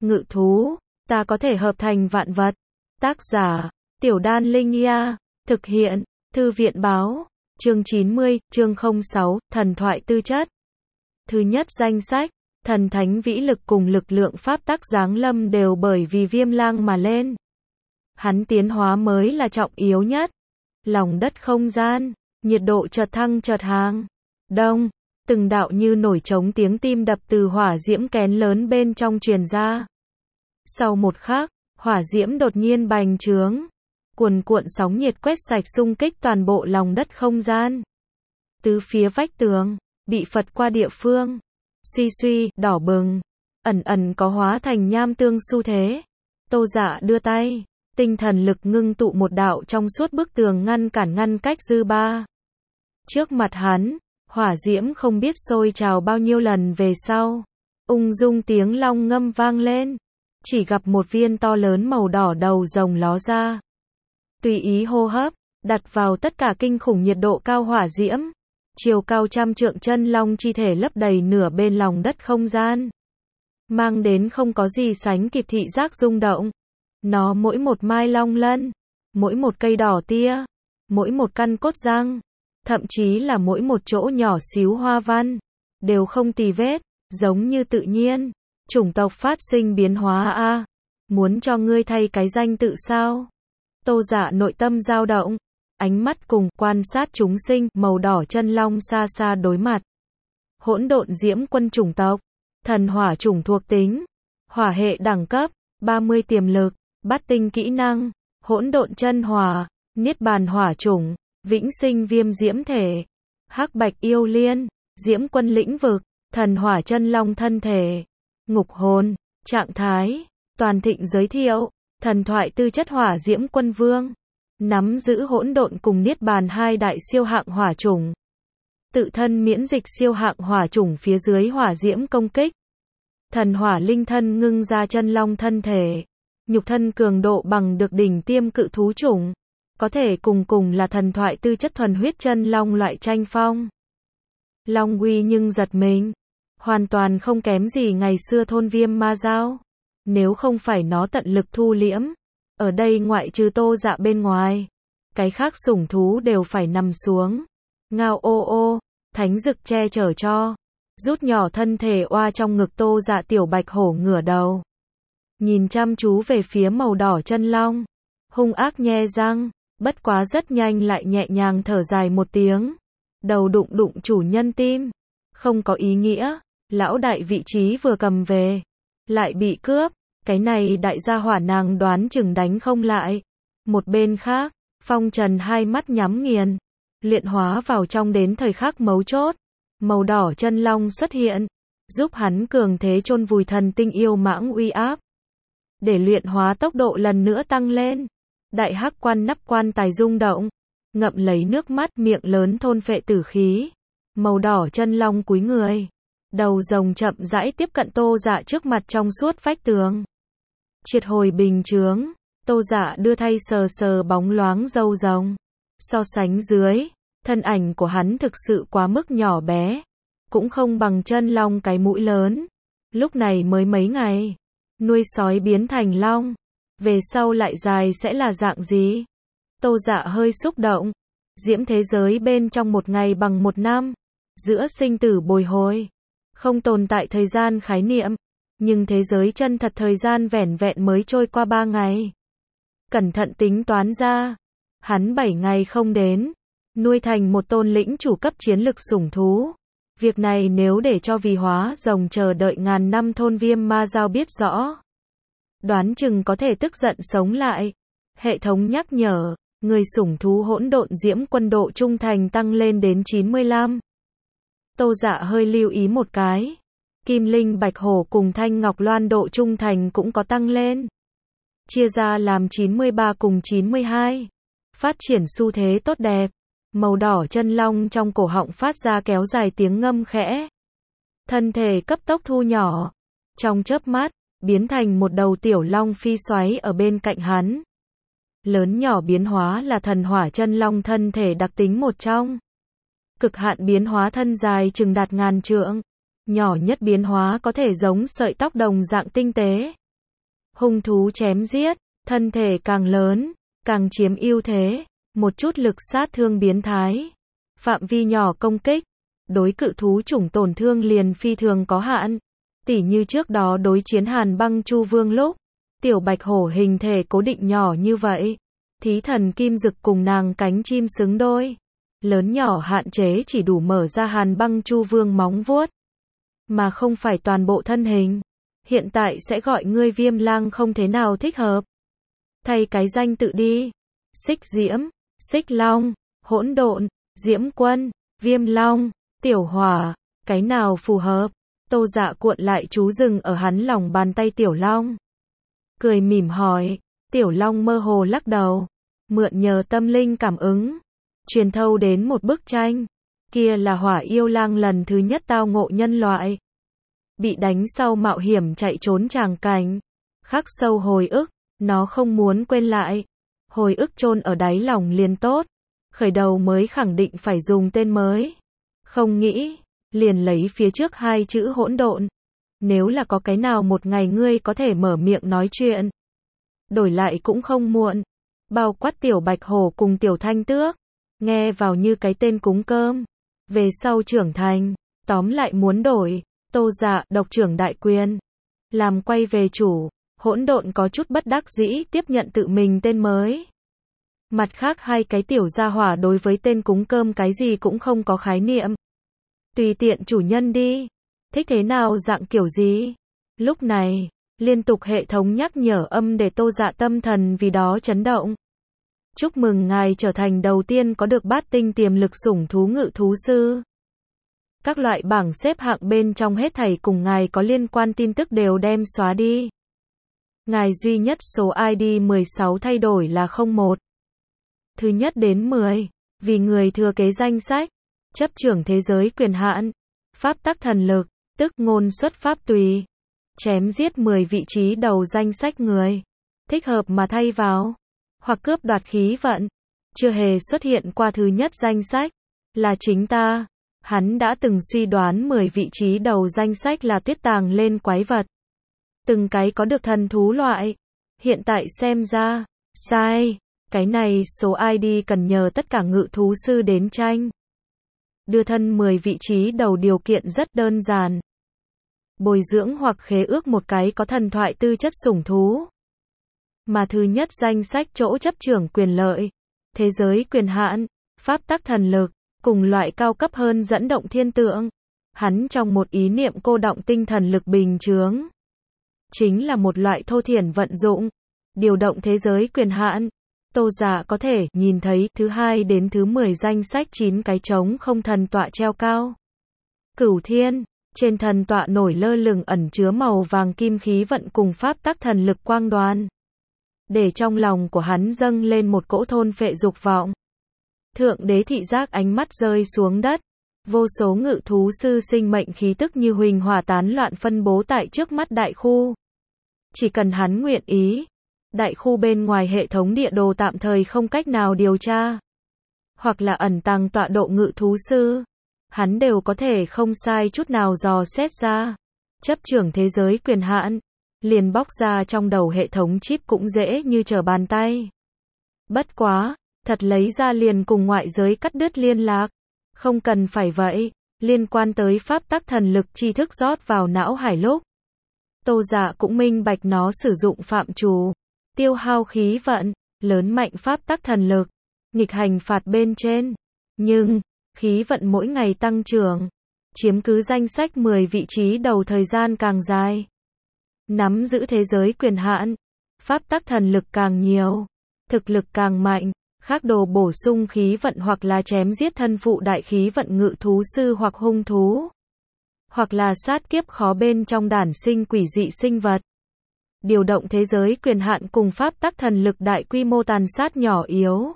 Ngự thú, ta có thể hợp thành vạn vật. Tác giả, Tiểu Đan Linh Ia, thực hiện, Thư viện báo, chương 90, chương 06, thần thoại tư chất. Thứ nhất danh sách, thần thánh vĩ lực cùng lực lượng pháp tắc giáng lâm đều bởi vì Viêm Lang mà lên. Hắn tiến hóa mới là trọng yếu nhất. Lòng đất không gian, nhiệt độ chợt thăng chợt hàng. Đông, từng đạo như nổi trống tiếng tim đập từ hỏa diễm kén lớn bên trong truyền ra. Sau một khắc, hỏa diễm đột nhiên bành trướng. Cuồn cuộn sóng nhiệt quét sạch xung kích toàn bộ lòng đất không gian. Tứ phía vách tường, bị phật qua địa phương. Suy suy, đỏ bừng. Ẩn ẩn có hóa thành nham tương xu thế. Tô Dạ đưa tay. Tinh thần lực ngưng tụ một đạo trong suốt bức tường ngăn cách dư ba. Trước mặt hắn, hỏa diễm không biết sôi trào bao nhiêu lần về sau. Ung dung tiếng long ngâm vang lên. Chỉ gặp một viên to lớn màu đỏ đầu rồng ló ra. Tùy ý hô hấp, đặt vào tất cả kinh khủng nhiệt độ cao hỏa diễm. Chiều cao trăm trượng chân long chi thể lấp đầy nửa bên lòng đất không gian. Mang đến không có gì sánh kịp thị giác rung động. Nó mỗi một mai long lân, mỗi một cây đỏ tia, mỗi một căn cốt răng, thậm chí là mỗi một chỗ nhỏ xíu hoa văn, đều không tì vết, giống như tự nhiên. Chủng tộc phát sinh biến hóa a, muốn cho ngươi thay cái danh tự sao? Tô Dạ nội tâm dao động, ánh mắt cùng quan sát chúng sinh, màu đỏ chân long xa xa đối mặt. Hỗn độn diễm quân chủng tộc, thần hỏa chủng thuộc tính, hỏa hệ đẳng cấp, 30 tiềm lực, bát tinh kỹ năng, hỗn độn chân hỏa, niết bàn hỏa chủng, vĩnh sinh viêm diễm thể, hắc bạch yêu liên, diễm quân lĩnh vực, thần hỏa chân long thân thể, ngục hồn, trạng thái, toàn thịnh giới thiệu, thần thoại tư chất hỏa diễm quân vương, nắm giữ hỗn độn cùng niết bàn hai đại siêu hạng hỏa chủng, tự thân miễn dịch siêu hạng hỏa chủng phía dưới hỏa diễm công kích, thần hỏa linh thân ngưng ra chân long thân thể, nhục thân cường độ bằng được đỉnh tiêm cự thú chủng, có thể cùng là thần thoại tư chất thuần huyết chân long loại tranh phong. Long uy nhưng giật mình, hoàn toàn không kém gì ngày xưa thôn Viêm Ma Dao. Nếu không phải nó tận lực thu liễm, ở đây ngoại trừ Tô Dạ bên ngoài, cái khác sủng thú đều phải nằm xuống. Ngao ô ô, thánh dực che chở cho, rút nhỏ thân thể oa trong ngực Tô Dạ. Tiểu bạch hổ ngửa đầu, nhìn chăm chú về phía màu đỏ chân long, hung ác nhe răng, bất quá rất nhanh lại nhẹ nhàng thở dài một tiếng. Đầu đụng chủ nhân tim, không có ý nghĩa, lão đại vị trí vừa cầm về, lại bị cướp, cái này đại gia hỏa nàng đoán chừng đánh không lại. Một bên khác, Phong Trần hai mắt nhắm nghiền, luyện hóa vào trong đến thời khắc mấu chốt, màu đỏ chân long xuất hiện, giúp hắn cường thế chôn vùi thần tinh yêu mãng uy áp, để luyện hóa tốc độ lần nữa tăng lên. Đại hắc quan nắp quan tài rung động, ngậm lấy nước mắt, miệng lớn thôn phệ tử khí. Màu đỏ chân long cúi người, đầu rồng chậm rãi tiếp cận Tô Dạ trước mặt trong suốt vách tường. Triệt hồi bình chướng, Tô Dạ đưa tay sờ sờ bóng loáng râu rồng. So sánh dưới, thân ảnh của hắn thực sự quá mức nhỏ bé, cũng không bằng chân long cái mũi lớn. Lúc này mới mấy ngày, nuôi sói biến thành long, về sau lại dài sẽ là dạng gì? Tô Dạ hơi xúc động, diễm thế giới bên trong một ngày bằng một năm, giữa sinh tử bồi hồi, không tồn tại thời gian khái niệm, nhưng thế giới chân thật thời gian vẻn vẹn mới trôi qua 3 ngày. Cẩn thận tính toán ra, hắn 7 ngày không đến, nuôi thành một tôn lĩnh chủ cấp chiến lực sủng thú. Việc này nếu để cho vì hóa rồng chờ đợi ngàn năm thôn Viêm Ma Dao biết rõ, đoán chừng có thể tức giận sống lại. Hệ thống nhắc nhở, người sủng thú hỗn độn diễm quân độ trung thành tăng lên đến 95. Tô Dạ hơi lưu ý một cái. Kim Linh Bạch Hổ cùng Thanh Ngọc Loan độ trung thành cũng có tăng lên. Chia ra làm 93 cùng 92. Phát triển xu thế tốt đẹp. Màu đỏ chân long trong cổ họng phát ra kéo dài tiếng ngâm khẽ. Thân thể cấp tốc thu nhỏ. Trong chớp mắt, biến thành một đầu tiểu long phi xoáy ở bên cạnh hắn. Lớn nhỏ biến hóa là thần hỏa chân long thân thể đặc tính một trong. Cực hạn biến hóa thân dài chừng đạt ngàn trượng. Nhỏ nhất biến hóa có thể giống sợi tóc đồng dạng tinh tế. hung thú chém giết, thân thể càng lớn, càng chiếm ưu thế, một chút lực sát thương biến thái, phạm vi nhỏ công kích, đối cự thú chủng tổn thương liền phi thường có hạn. Tỉ như trước đó đối chiến Hàn Băng Chu Vương lúc, tiểu bạch hổ hình thể cố định nhỏ như vậy, thí thần kim dực cùng nàng cánh chim xứng đôi, lớn nhỏ hạn chế chỉ đủ mở ra Hàn Băng Chu Vương móng vuốt, mà không phải toàn bộ thân hình. Hiện tại sẽ gọi ngươi Viêm Lang không thế nào thích hợp. Thay cái danh tự đi. Xích Diễm, Xích Long, Hỗn Độn, Diễm Quân, Viêm Long, Tiểu Hỏa, cái nào phù hợp? Tô Dạ cuộn lại chú rừng ở hắn lòng bàn tay Tiểu Long. Cười mỉm hỏi, Tiểu Long mơ hồ lắc đầu, mượn nhờ tâm linh cảm ứng, truyền thâu đến một bức tranh. Kia là Hỏa Yêu Lang lần thứ nhất tao ngộ nhân loại. Bị đánh sau mạo hiểm chạy trốn tràng cảnh. Khắc sâu hồi ức, nó không muốn quên lại. Hồi ức chôn ở đáy lòng liền tốt. Khởi đầu mới khẳng định phải dùng tên mới. Không nghĩ, liền lấy phía trước hai chữ hỗn độn. Nếu là có cái nào một ngày ngươi có thể mở miệng nói chuyện, đổi lại cũng không muộn. Bao quát tiểu bạch hổ cùng tiểu thanh tước, nghe vào như cái tên cúng cơm. Về sau trưởng thành, tóm lại muốn đổi. Tô Dạ, độc trưởng đại quyền. Làm quay về chủ, hỗn độn có chút bất đắc dĩ tiếp nhận tự mình tên mới. Mặt khác hai cái tiểu gia hỏa đối với tên cúng cơm cái gì cũng không có khái niệm. Tùy tiện chủ nhân đi. Thích thế nào dạng kiểu gì. Lúc này, liên tục hệ thống nhắc nhở âm để Tô Dạ tâm thần vì đó chấn động. Chúc mừng ngài trở thành đầu tiên có được bát tinh tiềm lực sủng thú ngự thú sư. Các loại bảng xếp hạng bên trong hết thảy cùng ngài có liên quan tin tức đều đem xóa đi. Ngài duy nhất số ID 16 thay đổi là 01. Thứ nhất đến 10, vì người thừa kế danh sách, chấp trưởng thế giới quyền hạn, pháp tắc thần lực, tức ngôn xuất pháp tùy, chém giết 10 vị trí đầu danh sách người, thích hợp mà thay vào, hoặc cướp đoạt khí vận, chưa hề xuất hiện qua thứ nhất danh sách, là chính ta. Hắn đã từng suy đoán 10 vị trí đầu danh sách là tuyết tàng lên quái vật. Từng cái có được thần thú loại. Hiện tại xem ra, sai. Cái này số ID cần nhờ tất cả ngự thú sư đến tranh. Đưa thân 10 vị trí đầu điều kiện rất đơn giản. Bồi dưỡng hoặc khế ước một cái có thần thoại tư chất sủng thú. Mà thứ nhất danh sách chỗ chấp trưởng quyền lợi, thế giới quyền hạn, pháp tắc thần lực, cùng loại cao cấp hơn dẫn động thiên tượng. Hắn trong một ý niệm cô đọng tinh thần lực bình chướng. Chính là một loại thô thiển vận dụng. Điều động thế giới quyền hạn. Tô Dạ có thể nhìn thấy thứ 2 đến thứ 10 danh sách 9 cái trống không thần tọa treo cao. Cửu thiên, trên thần tọa nổi lơ lửng ẩn chứa màu vàng kim khí vận cùng pháp tắc thần lực quang đoàn. Để trong lòng của hắn dâng lên một cỗ thôn phệ dục vọng. Thượng đế thị giác ánh mắt rơi xuống đất. Vô số ngự thú sư sinh mệnh khí tức như huỳnh hỏa tán loạn phân bố tại trước mắt đại khu. Chỉ cần hắn nguyện ý, đại khu bên ngoài hệ thống địa đồ tạm thời không cách nào điều tra, hoặc là ẩn tàng tọa độ ngự thú sư, hắn đều có thể không sai chút nào dò xét ra. Chấp trưởng thế giới quyền hạn, liền bóc ra trong đầu hệ thống chip cũng dễ như trở bàn tay. Bất quá, thật lấy ra liền cùng ngoại giới cắt đứt liên lạc. Không cần phải vậy, liên quan tới pháp tắc thần lực tri thức rót vào não hải lúc. Tô Dạ cũng minh bạch nó sử dụng phạm trù, tiêu hao khí vận, lớn mạnh pháp tắc thần lực, nghịch hành phạt bên trên. Nhưng, khí vận mỗi ngày tăng trưởng, chiếm cứ danh sách 10 vị trí đầu thời gian càng dài. Nắm giữ thế giới quyền hạn, pháp tắc thần lực càng nhiều, thực lực càng mạnh. Khác đồ bổ sung khí vận hoặc là chém giết thân phụ đại khí vận ngự thú sư hoặc hung thú. Hoặc là sát kiếp khó bên trong đản sinh quỷ dị sinh vật. Điều động thế giới quyền hạn cùng pháp tắc thần lực đại quy mô tàn sát nhỏ yếu.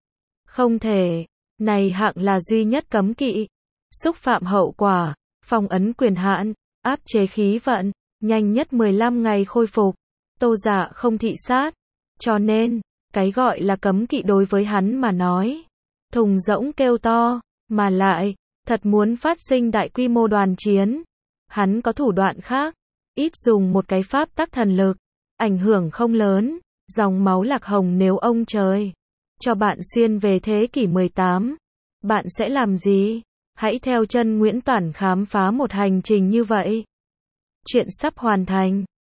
Không thể. Này hạng là duy nhất cấm kỵ. Xúc phạm hậu quả. Phong ấn quyền hạn. Áp chế khí vận. Nhanh nhất 15 ngày khôi phục. Tô Dạ không thị sát. Cho nên, cái gọi là cấm kỵ đối với hắn mà nói, thùng rỗng kêu to, mà lại, thật muốn phát sinh đại quy mô đoàn chiến. Hắn có thủ đoạn khác, ít dùng một cái pháp tắc thần lực, ảnh hưởng không lớn. Dòng máu lạc hồng nếu ông trời cho bạn xuyên về thế kỷ 18, bạn sẽ làm gì? Hãy theo chân Nguyễn Toản khám phá một hành trình như vậy. Chuyện sắp hoàn thành.